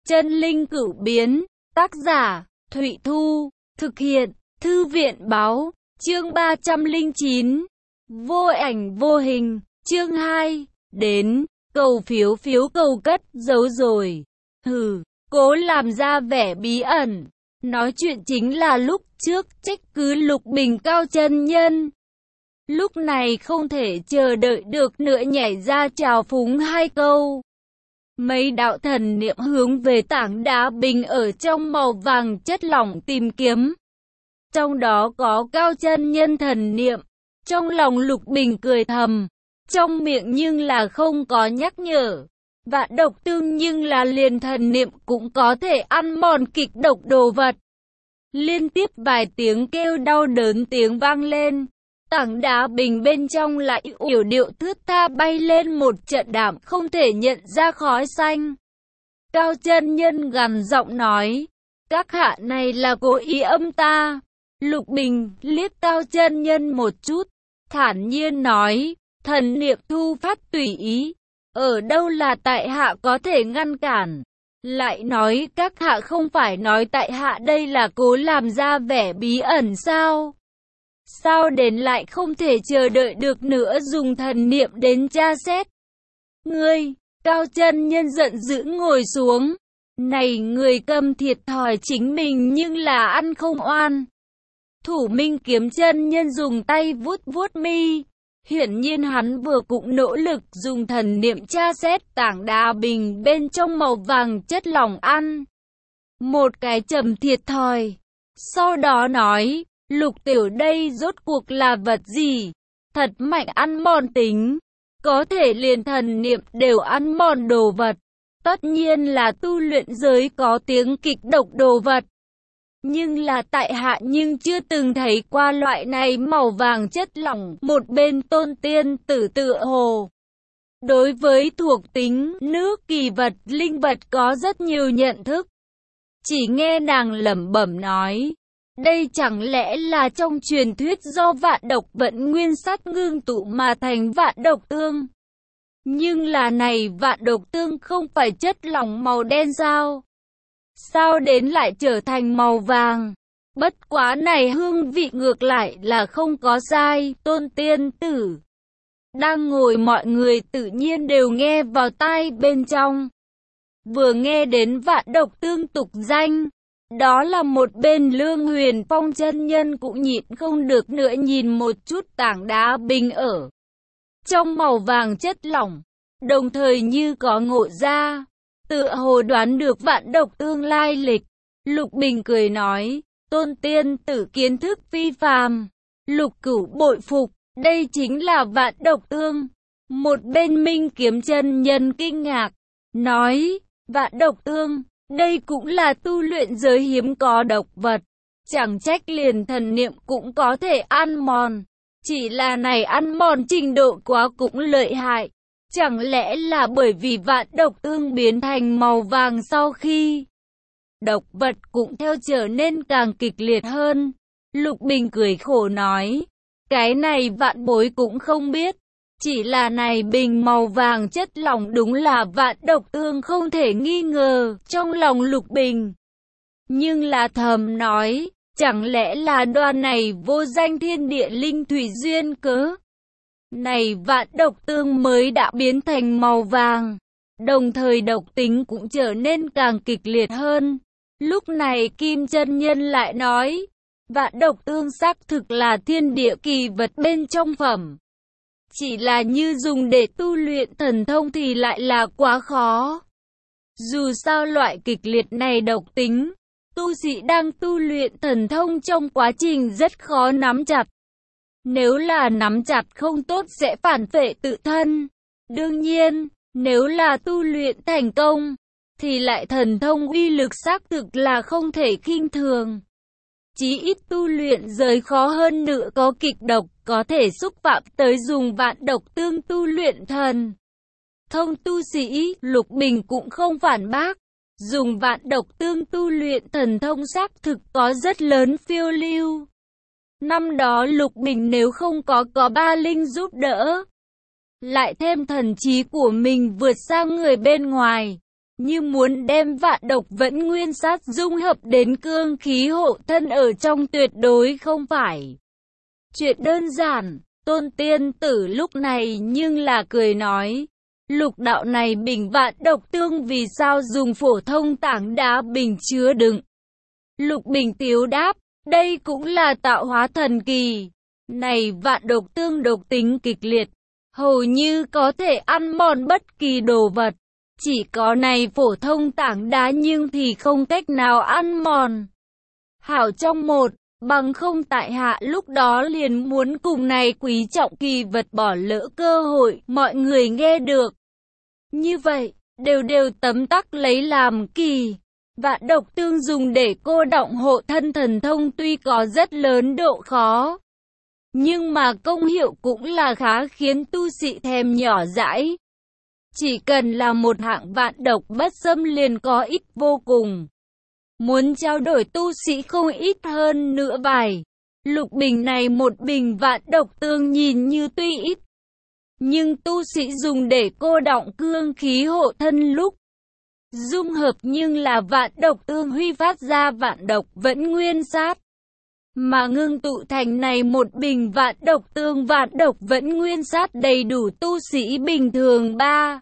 Chân linh cửu biến, tác giả, Thụy Thu, thực hiện, Thư viện báo, chương 309, vô ảnh vô hình, chương 2, đến, cầu phiếu phiếu cầu cất, giấu rồi. Hừ, cố làm ra vẻ bí ẩn. Nói chuyện chính là lúc trước trách cứ Lục Bình Cao chân nhân. Lúc này không thể chờ đợi được nữa nhảy ra chào phúng hai câu. Mấy đạo thần niệm hướng về tảng đá bình ở trong màu vàng chất lỏng tìm kiếm. Trong đó có Cao chân nhân thần niệm. Trong lòng Lục Bình cười thầm. Trong miệng nhưng là không có nhắc nhở. Vạn độc tương nhưng là liền thần niệm cũng có thể ăn mòn kịch độc đồ vật. Liên tiếp vài tiếng kêu đau đớn tiếng vang lên. Tảng đá bình bên trong lại yểu điệu thướt tha bay lên một trận đạm không thể nhận ra khói xanh. Cao chân nhân gằn giọng nói, các hạ này là cố ý âm ta. Lục Bình liếc Cao chân nhân một chút, thản nhiên nói, thần niệm thu phát tùy ý, ở đâu là tại hạ có thể ngăn cản. Lại nói các hạ không phải nói tại hạ đây là cố làm ra vẻ bí ẩn sao? Sao đến lại không thể chờ đợi được nữa dùng thần niệm đến tra xét? Ngươi, Cao chân nhân giận dữ ngồi xuống. Này người cầm thiệt thòi chính mình nhưng là ăn không oan. Thủ Minh Kiếm chân nhân dùng tay vuốt vuốt mi. Hiển nhiên hắn vừa cũng nỗ lực dùng thần niệm tra xét tảng đá bình bên trong màu vàng chất lỏng ăn. Một cái trầm thiệt thòi. Sau đó nói, Lục tiểu đây rốt cuộc là vật gì? Thật mạnh ăn mòn tính. Có thể liền thần niệm đều ăn mòn đồ vật. Tất nhiên là tu luyện giới có tiếng kịch độc đồ vật. Nhưng là tại hạ nhưng chưa từng thấy qua loại này màu vàng chất lỏng. Một bên Tôn Tiên Tử tựa hồ đối với thuộc tính nước kỳ vật linh vật có rất nhiều nhận thức. Chỉ nghe nàng lẩm bẩm nói, đây chẳng lẽ là trong truyền thuyết do vạn độc vận nguyên sắt ngưng tụ mà thành vạn độc tương. Nhưng là này vạn độc tương không phải chất lỏng màu đen sao? Sao đến lại trở thành màu vàng? Bất quá này hương vị ngược lại là không có sai. Tôn Tiên Tử đang ngồi mọi người tự nhiên đều nghe vào tai bên trong. Vừa nghe đến vạn độc tương tục danh, đó là một bên Lương Huyền Phong chân nhân cũng nhịn không được nữa nhìn một chút tảng đá bình ở trong màu vàng chất lỏng, đồng thời như có ngộ ra, tựa hồ đoán được vạn độc tương lai lịch. Lục Bình cười nói, Tôn Tiên Tử kiến thức phi phàm, Lục Cửu bội phục, đây chính là vạn độc tương. Một bên Minh Kiếm chân nhân kinh ngạc, nói, vạn độc tương, đây cũng là tu luyện giới hiếm có độc vật, chẳng trách liền thần niệm cũng có thể ăn mòn. Chỉ là này ăn mòn trình độ quá cũng lợi hại. Chẳng lẽ là bởi vì vạn độc tương biến thành màu vàng sau khi độc vật cũng theo trở nên càng kịch liệt hơn? Lục Bình cười khổ nói, cái này vạn bối cũng không biết. Chỉ là này bình màu vàng chất lỏng đúng là vạn độc tương không thể nghi ngờ. Trong lòng Lục Bình nhưng là thầm nói, chẳng lẽ là đoàn này vô danh thiên địa linh thủy duyên cớ? Này vạn độc tương mới đã biến thành màu vàng, đồng thời độc tính cũng trở nên càng kịch liệt hơn. Lúc này Kim chân nhân lại nói, vạn độc tương xác thực là thiên địa kỳ vật bên trong phẩm. Chỉ là như dùng để tu luyện thần thông thì lại là quá khó. Dù sao loại kịch liệt này độc tính, tu sĩ đang tu luyện thần thông trong quá trình rất khó nắm chặt. Nếu là nắm chặt không tốt sẽ phản phệ tự thân. Đương nhiên, nếu là tu luyện thành công, thì lại thần thông uy lực xác thực là không thể khinh thường. Chí ít tu luyện giới khó hơn nữa có kịch độc, có thể xúc phạm tới dùng vạn độc tương tu luyện thần thông tu sĩ. Lục Bình cũng không phản bác. Dùng vạn độc tương tu luyện thần thông xác thực có rất lớn phiêu lưu. Năm đó Lục Bình nếu không có ba linh giúp đỡ, lại thêm thần trí của mình vượt xa người bên ngoài, như muốn đem vạn độc vẫn nguyên sát dung hợp đến cương khí hộ thân ở trong tuyệt đối không phải chuyện đơn giản. Tôn Tiên Tử lúc này nhưng là cười nói, lục đạo này bình vạn độc tương vì sao dùng phổ thông tảng đá bình chứa đựng. Lục Bình tiếu đáp, đây cũng là tạo hóa thần kỳ. Này vạn độc tương độc tính kịch liệt, hầu như có thể ăn mòn bất kỳ đồ vật. Chỉ có này phổ thông tảng đá nhưng thì không cách nào ăn mòn. Hảo trong một, bằng không tại hạ lúc đó liền muốn cùng này quý trọng kỳ vật bỏ lỡ cơ hội mọi người nghe được. Như vậy, đều tấm tắc lấy làm kỳ. Vạn độc tương dùng để cô đọng hộ thân thần thông tuy có rất lớn độ khó, nhưng mà công hiệu cũng là khá khiến tu sĩ thèm nhỏ dãi. Chỉ cần là một hạng vạn độc bất xâm liền có ích vô cùng. Muốn trao đổi tu sĩ không ít hơn nữa vài lục bình này một bình vạn độc tương nhìn như tuy ít, nhưng tu sĩ dùng để cô đọng cương khí hộ thân lúc dung hợp nhưng là vạn độc tương huy phát ra vạn độc vẫn nguyên sát. Mà ngưng tụ thành này một bình vạn độc tương vạn độc vẫn nguyên sát đầy đủ tu sĩ bình thường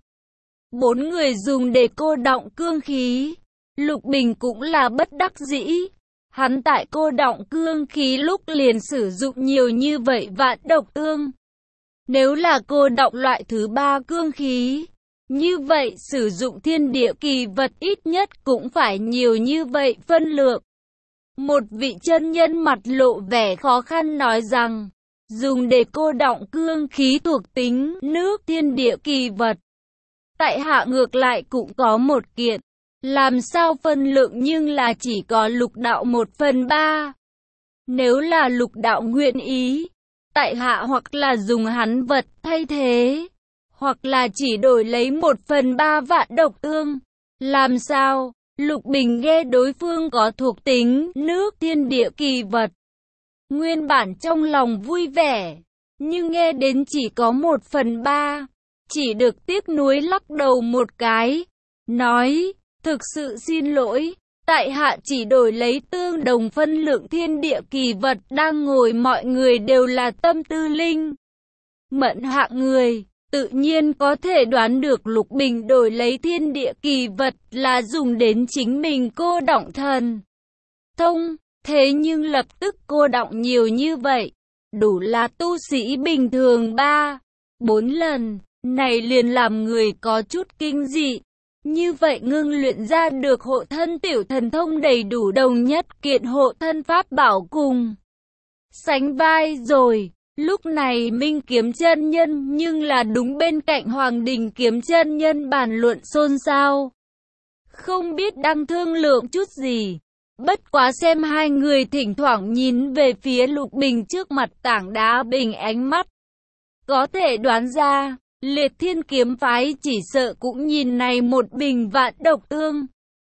3-4 người dùng để cô đọng cương khí. Lục Bình cũng là bất đắc dĩ. Hắn tại cô đọng cương khí lúc liền sử dụng nhiều như vậy vạn độc tương. Nếu là cô đọng loại thứ 3 cương khí, như vậy sử dụng thiên địa kỳ vật ít nhất cũng phải nhiều như vậy phân lượng. Một vị chân nhân mặt lộ vẻ khó khăn nói rằng, dùng để cô đọng cương khí thuộc tính nước thiên địa kỳ vật. Tại hạ ngược lại cũng có một kiện, làm sao phân lượng nhưng là chỉ có lục đạo 1/3. Nếu là lục đạo nguyện ý, tại hạ hoặc là dùng hắn vật thay thế, hoặc là chỉ đổi lấy 1/3 vạn độc tương. Làm sao? Lục Bình nghe đối phương có thuộc tính nước thiên địa kỳ vật, nguyên bản trong lòng vui vẻ, nhưng nghe đến chỉ có 1/3, chỉ được tiếc nuối lắc đầu một cái, nói, thực sự xin lỗi, tại hạ chỉ đổi lấy tương đồng phân lượng thiên địa kỳ vật. Đang ngồi mọi người đều là tâm tư linh mẫn hạng người, tự nhiên có thể đoán được Lục Bình đổi lấy thiên địa kỳ vật là dùng đến chính mình cô đọng thần thông. Thế nhưng lập tức cô đọng nhiều như vậy, đủ là tu sĩ bình thường 3-4 lần, này liền làm người có chút kinh dị. Như vậy ngưng luyện ra được hộ thân tiểu thần thông đầy đủ đồng nhất kiện hộ thân pháp bảo cùng sánh vai rồi. Lúc này Minh Kiếm chân nhân nhưng là đúng bên cạnh Hoàng Đình Kiếm chân nhân bàn luận xôn xao, không biết đang thương lượng chút gì. Bất quá xem hai người thỉnh thoảng nhìn về phía Lục Bình trước mặt tảng đá bình ánh mắt, có thể đoán ra Liệt Thiên kiếm phái chỉ sợ cũng nhìn này một bình vạn độc tương.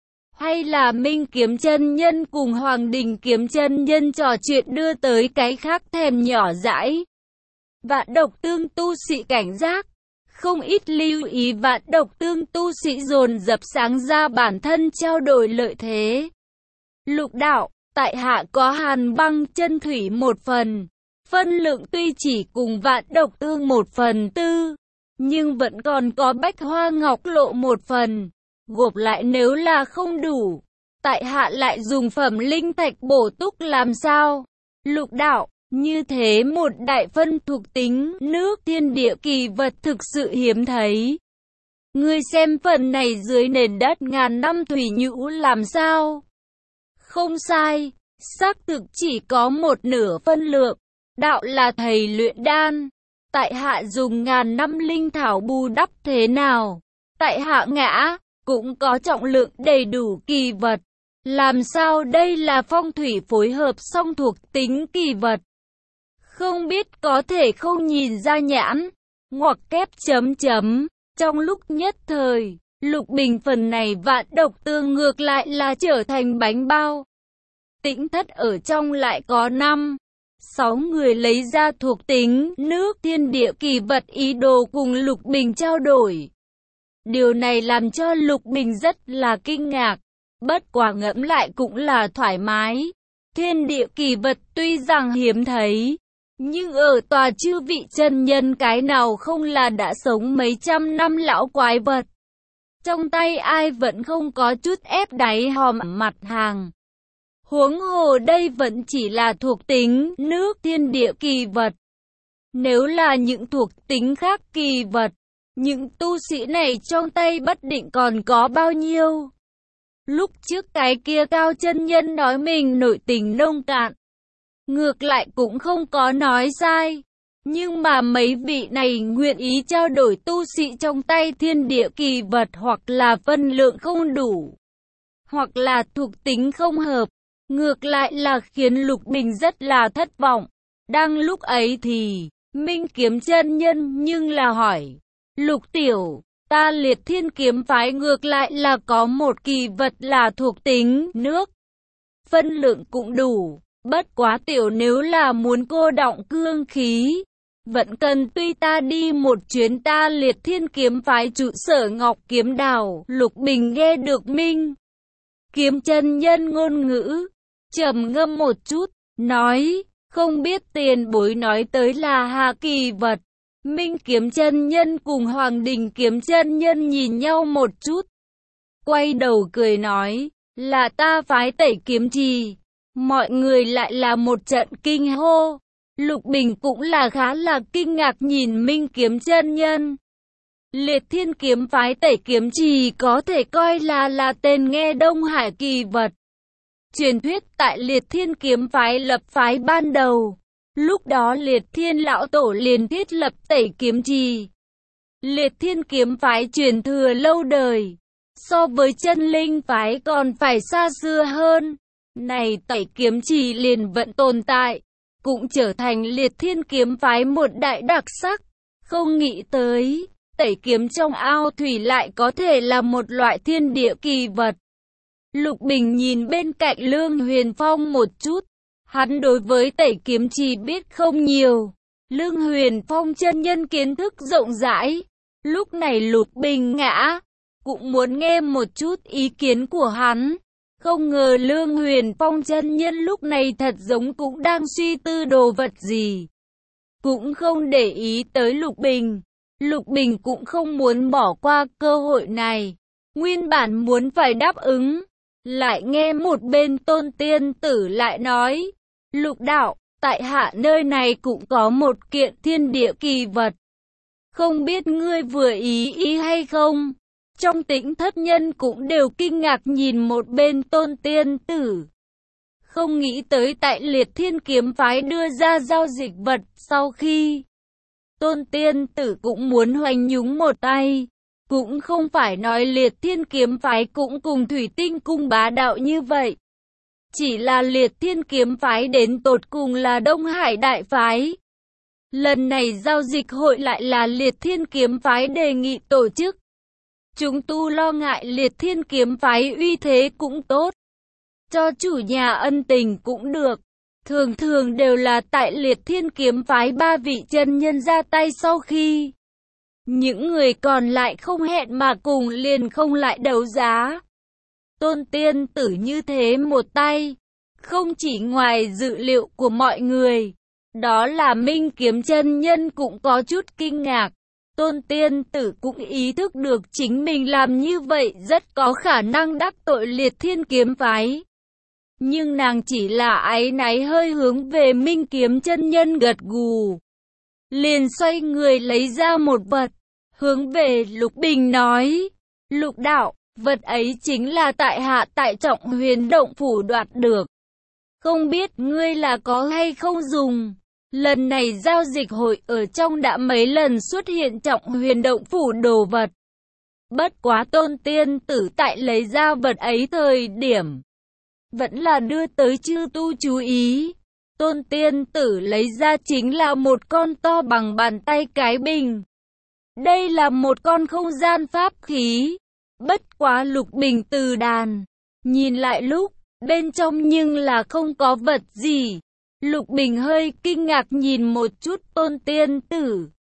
Hay là Minh Kiếm chân nhân cùng Hoàng Đình Kiếm chân nhân trò chuyện đưa tới cái khác thèm nhỏ dãi. Vạn độc tương tu sĩ cảnh giác, không ít lưu ý vạn độc tương tu sĩ dồn dập sáng ra bản thân trao đổi lợi thế. Lục đạo, tại hạ có hàn băng chân thủy 1 phần, phân lượng tuy chỉ cùng vạn độc tương 1/4, nhưng vẫn còn có bách hoa ngọc lộ 1 phần. Gộp lại nếu là không đủ, tại hạ lại dùng phẩm linh thạch bổ túc làm sao? Lục đạo, như thế một đại phân thuộc tính nước thiên địa kỳ vật thực sự hiếm thấy. Ngươi xem phần này dưới nền đất ngàn năm thủy nhũ làm sao? Không sai, xác thực chỉ có 1/2 phân lượng. Đạo là thầy luyện đan, tại hạ dùng ngàn năm linh thảo bù đắp thế nào? Tại hạ ngã cũng có trọng lượng đầy đủ kỳ vật. Làm sao đây là phong thủy phối hợp song thuộc tính kỳ vật? Không biết có thể không nhìn ra nhãn, ngoặc kép chấm chấm. Trong lúc nhất thời, Lục Bình phần này vạn độc tương ngược lại là trở thành bánh bao. Tĩnh thất ở trong lại có 5-6 người lấy ra thuộc tính nước thiên địa kỳ vật ý đồ cùng Lục Bình trao đổi. Điều này làm cho Lục Bình rất là kinh ngạc. Bất quá ngẫm lại cũng là thoải mái. Thiên địa kỳ vật tuy rằng hiếm thấy, nhưng ở tòa chư vị chân nhân cái nào không là đã sống mấy trăm năm lão quái vật. Trong tay ai vẫn không có chút ép đáy hòm mặt hàng. Huống hồ đây vẫn chỉ là thuộc tính nước thiên địa kỳ vật. Nếu là những thuộc tính khác kỳ vật, những tu sĩ này trong tay bất định còn có bao nhiêu. Lúc trước cái kia Cao chân nhân nói mình nội tình nông cạn, ngược lại cũng không có nói sai. Nhưng mà mấy vị này nguyện ý trao đổi tu sĩ trong tay thiên địa kỳ vật hoặc là phân lượng không đủ, hoặc là thuộc tính không hợp. Ngược lại là khiến Lục Bình rất là thất vọng. Đang lúc ấy thì Minh Kiếm chân nhân nhưng là hỏi: Lục tiểu, ta Liệt Thiên kiếm phái ngược lại là có một kỳ vật là thuộc tính nước, phân lượng cũng đủ. Bất quá tiểu nếu là muốn cô đọng cương khí, vẫn cần tuy ta đi một chuyến ta Liệt Thiên kiếm phái trụ sở Ngọc Kiếm Đảo. Lục Bình nghe được Minh Kiếm chân nhân ngôn ngữ, trầm ngâm một chút, nói: không biết tiền bối nói tới là hạ kỳ vật. Minh Kiếm chân nhân cùng Hoàng Đình Kiếm chân nhân nhìn nhau một chút, quay đầu cười nói: là ta phái Tẩy Kiếm Trì. Mọi người lại là một trận kinh hô. Lục Bình cũng là khá là kinh ngạc nhìn Minh Kiếm chân nhân. Liệt Thiên kiếm phái Tẩy Kiếm Trì có thể coi là tên nghe Đông Hải kỳ vật. Truyền thuyết tại Liệt Thiên kiếm phái lập phái ban đầu, lúc đó Liệt Thiên lão tổ liền thiết lập Tẩy Kiếm Trì. Liệt Thiên kiếm phái truyền thừa lâu đời, so với Chân Linh phái còn phải xa xưa hơn. Này Tẩy Kiếm Trì liền vẫn tồn tại, cũng trở thành Liệt Thiên kiếm phái một đại đặc sắc. Không nghĩ tới, tẩy kiếm trong ao thủy lại có thể là một loại thiên địa kỳ vật. Lục Bình nhìn bên cạnh Lương Huyền Phong một chút, hắn đối với Tẩy Kiếm Trì biết không nhiều. Lương Huyền Phong chân nhân kiến thức rộng rãi, lúc này Lục Bình ngã, cũng muốn nghe một chút ý kiến của hắn. Không ngờ Lương Huyền Phong chân nhân lúc này thật giống cũng đang suy tư đồ vật gì, cũng không để ý tới Lục Bình. Lục Bình cũng không muốn bỏ qua cơ hội này, nguyên bản muốn phải đáp ứng, lại nghe một bên Tôn Tiên Tử lại nói: Lục đạo, tại hạ nơi này cũng có một kiện thiên địa kỳ vật, không biết ngươi vừa ý hay không? Trong Tĩnh thất nhân cũng đều kinh ngạc nhìn một bên Tôn Tiên Tử. Không nghĩ tới tại Liệt Thiên kiếm phái đưa ra giao dịch vật sau khi Tôn Tiên Tử cũng muốn hoành nhúng một tay. Cũng không phải nói Liệt Thiên kiếm phái cũng cùng Thủy Tinh cung bá đạo như vậy. Chỉ là Liệt Thiên kiếm phái đến tột cùng là Đông Hải đại phái. Lần này giao dịch hội lại là Liệt Thiên kiếm phái đề nghị tổ chức. Chúng tu lo ngại Liệt Thiên kiếm phái uy thế cũng tốt, cho chủ nhà ân tình cũng được. Thường thường đều là tại Liệt Thiên kiếm phái ba vị chân nhân ra tay sau khi những người còn lại không hẹn mà cùng liền không lại đấu giá. Tôn Tiên Tử như thế một tay, không chỉ ngoài dự liệu của mọi người, đó là Minh Kiếm chân nhân cũng có chút kinh ngạc. Tôn Tiên Tử cũng ý thức được chính mình làm như vậy rất có khả năng đắc tội Liệt Thiên kiếm phái. Nhưng nàng chỉ là áy náy hơi hướng về Minh Kiếm chân nhân gật gù, liền xoay người lấy ra một vật, hướng về Lục Bình nói: Lục đạo, vật ấy chính là tại hạ tại Trọng Huyền động phủ đoạt được, không biết ngươi là có hay không dùng. Lần này giao dịch hội ở trong đã mấy lần xuất hiện Trọng Huyền động phủ đồ vật. Bất quá Tôn Tiên Tử tại lấy ra vật ấy thời điểm vẫn là đưa tới chư tu chú ý. Tôn Tiên Tử lấy ra chính là một con to bằng bàn tay cái bình. Đây là một con không gian pháp khí. Bất quá Lục Bình từ đàn nhìn lại lúc bên trong nhưng là không có vật gì. Lục Bình hơi kinh ngạc nhìn một chút Tôn Tiên Tử.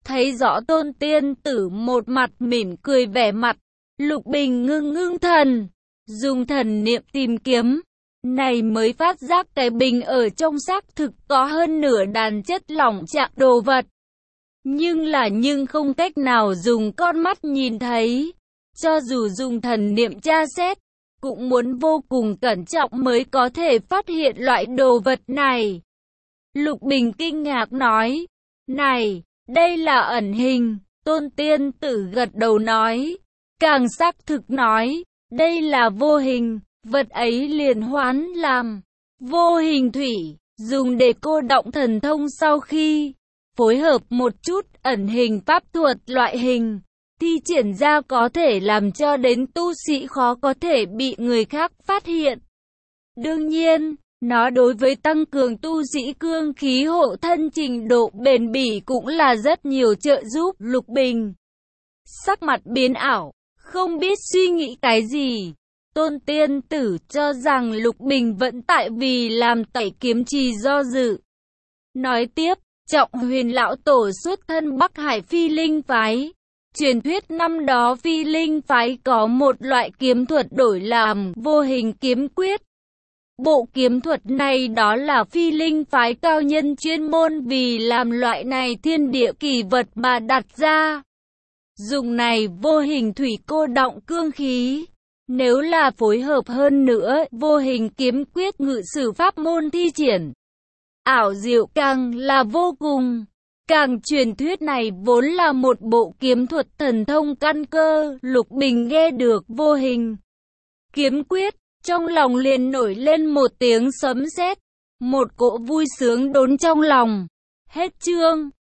Thấy rõ Tôn Tiên Tử một mặt mỉm cười vẻ mặt, Lục Bình ngưng thần, dùng thần niệm tìm kiếm. Này mới phát giác cái bình ở trong xác thực có hơn nửa đàn chất lỏng trạng đồ vật. Nhưng không cách nào dùng con mắt nhìn thấy. Cho dù dùng thần niệm tra xét, cũng muốn vô cùng cẩn trọng mới có thể phát hiện loại đồ vật này. Lục Bình kinh ngạc nói, này, đây là ẩn hình. Tôn Tiên Tử gật đầu nói, càng xác thực nói, đây là vô hình. Vật ấy liền hoán làm vô hình thủy, dùng để cô động thần thông sau khi phối hợp một chút ẩn hình pháp thuật loại hình, thi triển ra có thể làm cho đến tu sĩ khó có thể bị người khác phát hiện. Đương nhiên, nó đối với tăng cường tu sĩ cương khí hộ thân trình độ bền bỉ cũng là rất nhiều trợ giúp. Lục Bình sắc mặt biến ảo, không biết suy nghĩ cái gì. Tôn Tiên Tử cho rằng Lục Bình vẫn tại vì làm tẩy kiếm trì do dự. Nói tiếp, Trọng Huyền lão tổ xuất thân Bắc Hải Phi Linh phái. Truyền thuyết năm đó Phi Linh phái có một loại kiếm thuật đổi làm vô hình kiếm quyết. Bộ kiếm thuật này đó là Phi Linh phái cao nhân chuyên môn vì làm loại này thiên địa kỳ vật mà đặt ra. Dùng này vô hình thủy cô động cương khí. Nếu là phối hợp hơn nữa, vô hình kiếm quyết ngự sử pháp môn thi triển, ảo diệu càng là vô cùng. Càng truyền thuyết này vốn là một bộ kiếm thuật thần thông căn cơ. Lục Bình nghe được vô hình kiếm quyết, trong lòng liền nổi lên một tiếng sấm sét, một cỗ vui sướng đốn trong lòng. Hết chương.